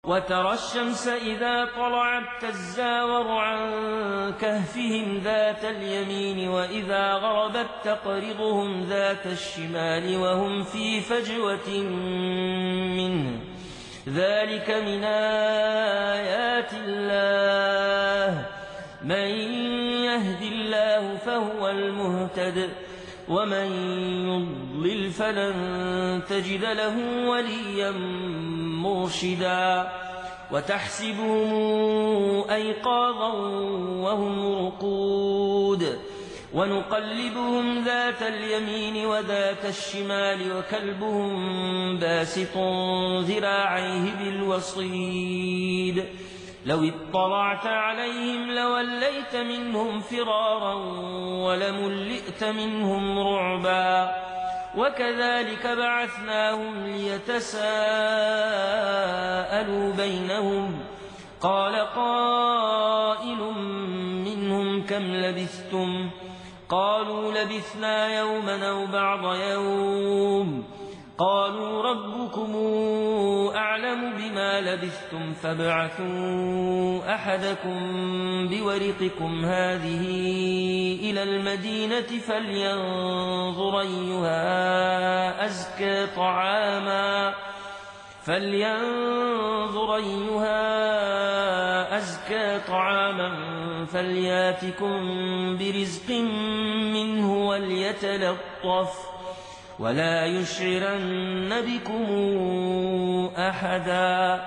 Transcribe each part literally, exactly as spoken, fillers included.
وترى الشمس إذا طلعت تزاور عن كهفهم ذات اليمين وإذا غربت تقرضهم ذات الشمال وهم في فجوة منه ذلك من آيات الله من يهد الله فهو المهتد ومن يضلل فلن تجد له وليا مرشدا وتحسبهم أيقاظا وهم رقود ونقلبهم ذات اليمين وذات الشمال وكلبهم باسط ذراعيه بالوصيد لو اطلعت عليهم لوليت منهم فرارا ولملئت منهم رعبا وكذلك بعثناهم ليتساءلوا بينهم قال قائل منهم كم لبثتم قالوا لبثنا يوما أو بعض يوم قالوا ربكم أعلم بما لبثتم فابعثوا أحدكم بورقكم هذه إلى المدينة فلينظر أيها أزكى طعاما فلينظر أيها أزكى طعاما فلياتكم برزق منه وليتلطف ولا يشعرن بكم أحدا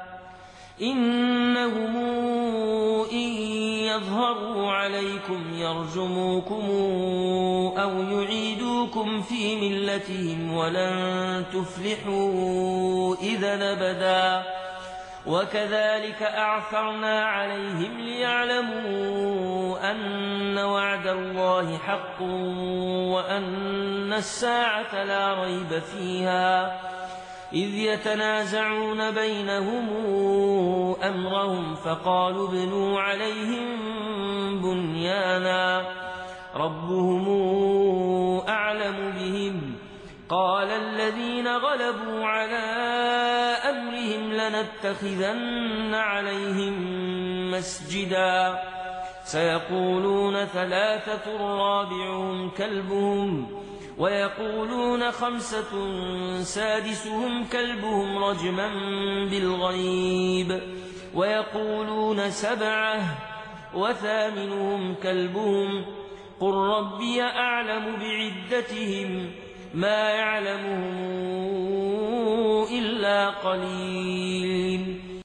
إنهم إن يظهروا عليكم يرجموكم أو يعيدوكم في ملتهم ولن تفلحوا إذا أبدا وكذلك أعثرنا عليهم ليعلموا أن وعد الله حق وأن الساعة لا ريب فيها إذ يتنازعون بينهم أمرهم فقالوا ابنوا عليهم بنيانا ربهم أعلم بهم قال الذين غلبوا على أمرهم لنتخذن عليهم مسجدا سيقولون ثلاثة رابعهم كلبهم ويقولون خمسة سادسهم كلبهم رجما بالغيب ويقولون سبعة وثامنهم كلبهم قل ربي أعلم بعدتهم ما يعلمهم إلا قليل